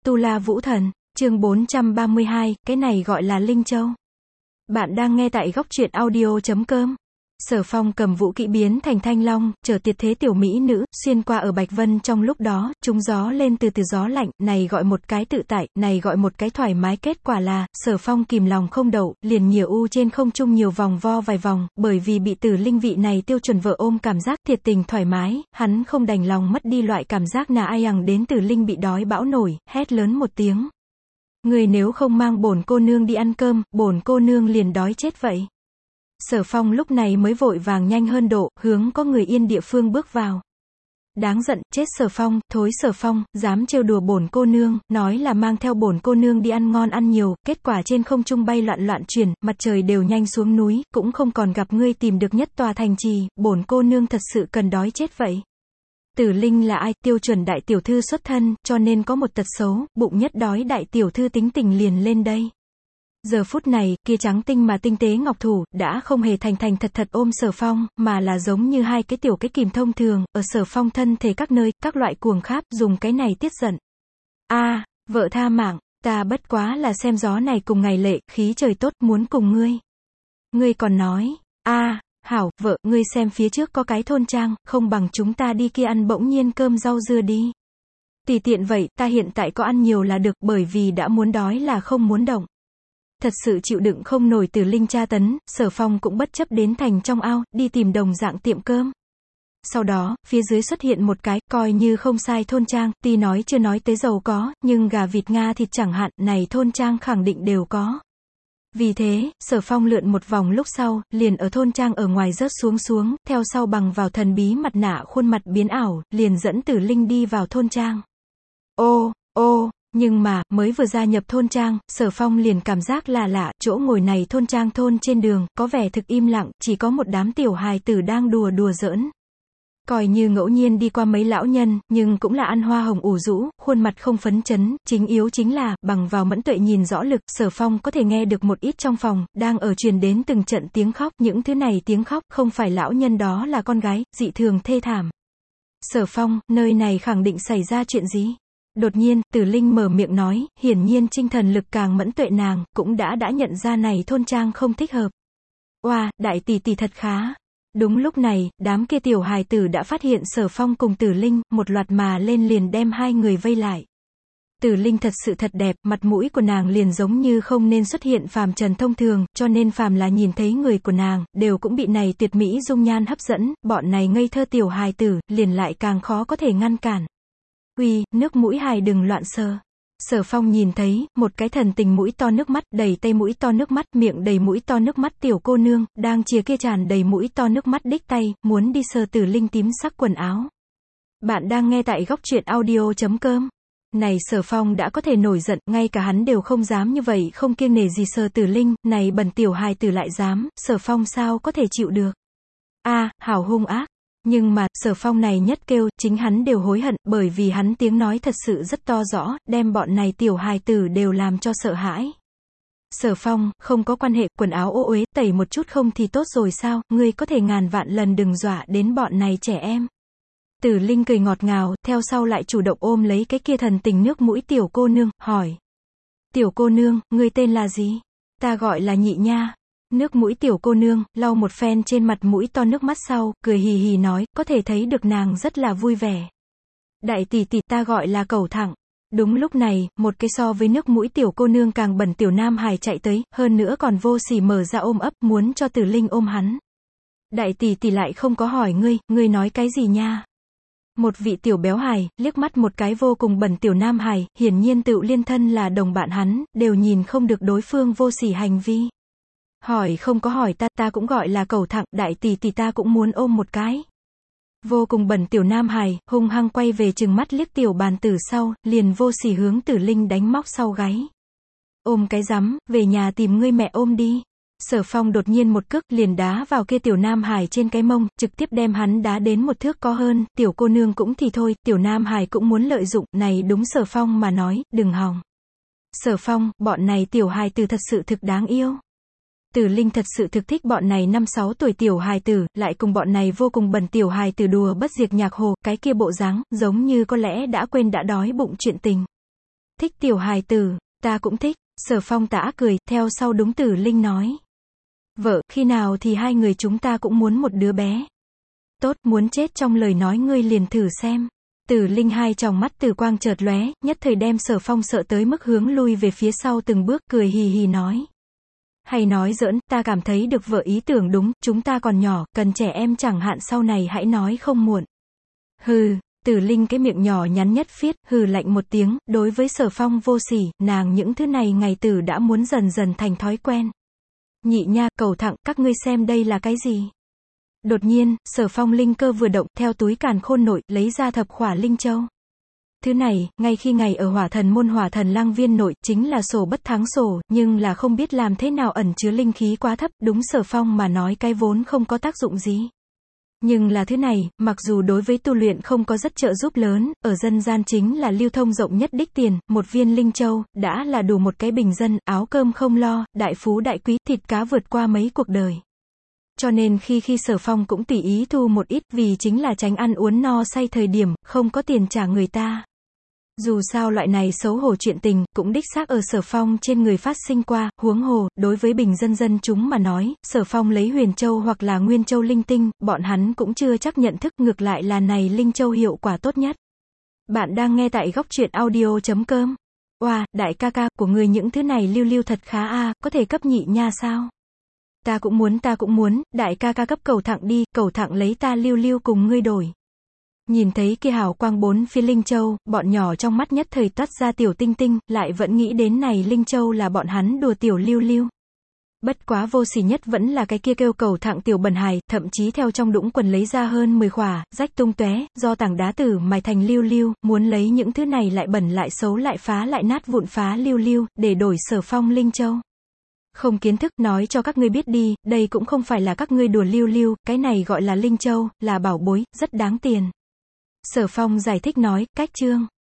Tu La Vũ Thần, chương 432, cái này gọi là Linh Châu. Bạn đang nghe tại góc truyện audio.com. Sở Phong cầm vũ kỹ biến thành thanh long, chở tuyệt thế tiểu mỹ nữ, xuyên qua ở Bạch Vân trong lúc đó, trúng gió lên từ gió lạnh, này gọi một cái tự tại, này gọi một cái thoải mái, kết quả là, Sở Phong kìm lòng không đậu, liền nhìa u trên không trung nhiều vòng vo vài vòng, bởi vì bị Tử Linh vị này tiêu chuẩn vợ ôm cảm giác thiệt tình thoải mái, hắn không đành lòng mất đi loại cảm giác nà ai ằng đến Tử Linh bị đói bão nổi, hét lớn một tiếng. Người nếu không mang bổn cô nương đi ăn cơm, bổn cô nương liền đói chết vậy. Sở Phong lúc này mới vội vàng nhanh hơn độ, hướng có người yên địa phương bước vào. Đáng giận, chết Sở Phong, thối Sở Phong, dám trêu đùa bổn cô nương, nói là mang theo bổn cô nương đi ăn ngon ăn nhiều, kết quả trên không trung bay loạn loạn chuyển, mặt trời đều nhanh xuống núi, cũng không còn gặp ngươi tìm được nhất tòa thành trì, bổn cô nương thật sự cần đói chết vậy. Tử Linh là ai? Tiêu chuẩn đại tiểu thư xuất thân, cho nên có một tật xấu, bụng nhất đói đại tiểu thư tính tình liền lên đây. Giờ phút này, kia trắng tinh mà tinh tế ngọc thủ, đã không hề thành thành thật thật ôm Sở Phong, mà là giống như hai cái tiểu cái kìm thông thường, ở Sở Phong thân thể các nơi, các loại cuồng kháp, dùng cái này tiết giận. Vợ tha mạng, ta bất quá là xem gió này cùng ngày lệ, khí trời tốt, muốn cùng ngươi. Ngươi còn nói, hảo, vợ, ngươi xem phía trước có cái thôn trang, không bằng chúng ta đi kia ăn bỗng nhiên cơm rau dưa đi. Tùy tiện vậy, ta hiện tại có ăn nhiều là được, bởi vì đã muốn đói là không muốn động. Thật sự chịu đựng không nổi Tử Linh tra tấn, Sở Phong cũng bất chấp đến thành trong ao, đi tìm đồng dạng tiệm cơm. Sau đó, phía dưới xuất hiện một cái, coi như không sai thôn trang, tuy nói chưa nói tới giàu có, nhưng gà vịt Nga thịt chẳng hạn, này thôn trang khẳng định đều có. Vì thế, Sở Phong lượn một vòng lúc sau, liền ở thôn trang ở ngoài rớt xuống, theo sau bằng vào thần bí mặt nạ khuôn mặt biến ảo, liền dẫn Tử Linh đi vào thôn trang. Nhưng mà, mới vừa gia nhập thôn trang, Sở Phong liền cảm giác là lạ, chỗ ngồi này thôn trang thôn trên đường, có vẻ thực im lặng, chỉ có một đám tiểu hài tử đang đùa giỡn. Coi như ngẫu nhiên đi qua mấy lão nhân, nhưng cũng là ăn hoa hồng ủ rũ, khuôn mặt không phấn chấn, chính yếu chính là, bằng vào mẫn tuệ nhìn rõ lực, Sở Phong có thể nghe được một ít trong phòng, đang ở truyền đến từng trận tiếng khóc, những thứ này tiếng khóc, không phải lão nhân đó là con gái, dị thường thê thảm. Sở Phong, nơi này khẳng định xảy ra chuyện gì? Đột nhiên, Tử Linh mở miệng nói, hiển nhiên tinh thần lực càng mẫn tuệ nàng, cũng đã nhận ra này thôn trang không thích hợp. Đại tỷ tỷ thật khá. Đúng lúc này, đám kia tiểu hài tử đã phát hiện Sở Phong cùng Tử Linh, một loạt mà lên liền đem hai người vây lại. Tử Linh thật sự thật đẹp, mặt mũi của nàng liền giống như không nên xuất hiện phàm trần thông thường, cho nên phàm là nhìn thấy người của nàng, đều cũng bị này tuyệt mỹ dung nhan hấp dẫn, bọn này ngây thơ tiểu hài tử, liền lại càng khó có thể ngăn cản. Nước mũi hài đừng loạn sờ. Sở Phong nhìn thấy, một cái thần tình mũi to nước mắt, đầy tay mũi to nước mắt, miệng đầy mũi to nước mắt tiểu cô nương, đang chìa kia tràn đầy mũi to nước mắt đích tay, muốn đi sờ Tử Linh tím sắc quần áo. Bạn đang nghe tại góc truyện audio.com. Này Sở Phong đã có thể nổi giận, ngay cả hắn đều không dám như vậy, không kiêng nể gì sờ Tử Linh, này bẩn tiểu hài tử lại dám, Sở Phong sao có thể chịu được. Hảo hung ác. Nhưng mà, Sở Phong này nhất kêu, chính hắn đều hối hận, bởi vì hắn tiếng nói thật sự rất to rõ, đem bọn này tiểu hài tử đều làm cho sợ hãi. Sở Phong, không có quan hệ, quần áo ô uế, tẩy một chút không thì tốt rồi sao, ngươi có thể ngàn vạn lần đừng dọa đến bọn này trẻ em. Tử Linh cười ngọt ngào, theo sau lại chủ động ôm lấy cái kia thần tình nước mũi tiểu cô nương, hỏi. Tiểu cô nương, ngươi tên là gì? Ta gọi là Nhị Nha. Nước mũi tiểu cô nương, lau một phen trên mặt mũi to nước mắt sau, cười hì hì nói, có thể thấy được nàng rất là vui vẻ. Đại tỷ tỷ, ta gọi là Cẩu Thẳng. Đúng lúc này, một cái so với nước mũi tiểu cô nương càng bẩn tiểu nam hài chạy tới, hơn nữa còn vô sỉ mở ra ôm ấp, muốn cho Tử Linh ôm hắn. Đại tỷ tỷ lại không có hỏi ngươi nói cái gì nha? Một vị tiểu béo hài, liếc mắt một cái vô cùng bẩn tiểu nam hài, hiển nhiên tựu liên thân là đồng bạn hắn, đều nhìn không được đối phương vô sỉ hành vi. Hỏi không có hỏi ta cũng gọi là Cẩu Thẳng, đại tỷ tỷ ta cũng muốn ôm một cái. Vô cùng bẩn tiểu nam hài, hung hăng quay về trừng mắt liếc tiểu bàn tử sau, liền vô sỉ hướng Tử Linh đánh móc sau gáy. Ôm cái rắm, về nhà tìm ngươi mẹ ôm đi. Sở Phong đột nhiên một cước liền đá vào kia tiểu nam hài trên cái mông, trực tiếp đem hắn đá đến một thước có hơn, tiểu cô nương cũng thì thôi, tiểu nam hài cũng muốn lợi dụng, này đúng Sở Phong mà nói, đừng hòng. Sở Phong, bọn này tiểu hài tử thật sự thực đáng yêu. Tử Linh thật sự thực thích bọn này 5-6 tuổi tiểu hài tử, lại cùng bọn này vô cùng bẩn tiểu hài tử đùa bất diệt nhạc hồ, cái kia bộ dáng, giống như có lẽ đã quên đã đói bụng chuyện tình. thích tiểu hài tử, ta cũng thích. Sở Phong tả cười, theo sau đúng Tử Linh nói. Vợ, khi nào thì hai người chúng ta cũng muốn một đứa bé. Tốt, muốn chết trong lời nói ngươi liền thử xem. Tử Linh hai tròng mắt tử quang chợt lóe, nhất thời đem Sở Phong sợ tới mức hướng lui về phía sau từng bước, cười hì hì nói. Hay nói giỡn, ta cảm thấy được vợ ý tưởng đúng, chúng ta còn nhỏ, cần trẻ em chẳng hạn sau này hãy nói không muộn. Hừ, Tử Linh cái miệng nhỏ nhắn nhất phiết, hừ lạnh một tiếng, đối với Sở Phong vô sỉ, nàng những thứ này ngày tử đã muốn dần dần thành thói quen. Nhị nha, cầu thẳng, các ngươi xem đây là cái gì? Đột nhiên, Sở Phong linh cơ vừa động, theo túi càn khôn nội, lấy ra thập khỏa linh châu. Thứ này, ngay khi ngày ở hỏa thần môn hỏa thần lang viên nội, chính là sổ bất thắng sổ, nhưng là không biết làm thế nào ẩn chứa linh khí quá thấp, đúng Sở Phong mà nói cái vốn không có tác dụng gì. Nhưng là thứ này, mặc dù đối với tu luyện không có rất trợ giúp lớn, ở dân gian chính là lưu thông rộng nhất đích tiền, một viên linh châu, đã là đủ một cái bình dân, áo cơm không lo, đại phú đại quý, thịt cá vượt qua mấy cuộc đời. Cho nên khi Sở Phong cũng tùy ý thu một ít, vì chính là tránh ăn uống no say thời điểm, không có tiền trả người ta. Dù sao loại này xấu hổ chuyện tình, cũng đích xác ở Sở Phong trên người phát sinh qua, huống hồ, đối với bình dân dân chúng mà nói, Sở Phong lấy huyền châu hoặc là nguyên châu linh tinh, bọn hắn cũng chưa chắc nhận thức, ngược lại là này linh châu hiệu quả tốt nhất. Bạn đang nghe tại góc truyện audio.com. Oa, đại ca ca, của người những thứ này lưu lưu thật khá a, có thể cấp nhị nha sao? Ta cũng muốn, đại ca ca cấp cầu thẳng đi, cầu thẳng lấy ta lưu lưu cùng ngươi đổi. Nhìn thấy kia hào quang bốn phía linh châu, bọn nhỏ trong mắt nhất thời toát ra tiểu tinh tinh, lại vẫn nghĩ đến này linh châu là bọn hắn đùa tiểu lưu lưu. Bất quá vô sỉ nhất vẫn là cái kia kêu cầu thẳng tiểu bần hài, thậm chí theo trong đũng quần lấy ra hơn 10 khỏa, rách tung tóe, do tảng đá tử mài thành lưu lưu, muốn lấy những thứ này lại bẩn lại xấu lại phá lại nát vụn phá lưu lưu, để đổi Sở Phong linh châu. Không kiến thức, nói cho các ngươi biết đi, đây cũng không phải là các ngươi đùa lưu lưu, cái này gọi là linh châu, là bảo bối, rất đáng tiền. Sở Phong giải thích nói, cách chương.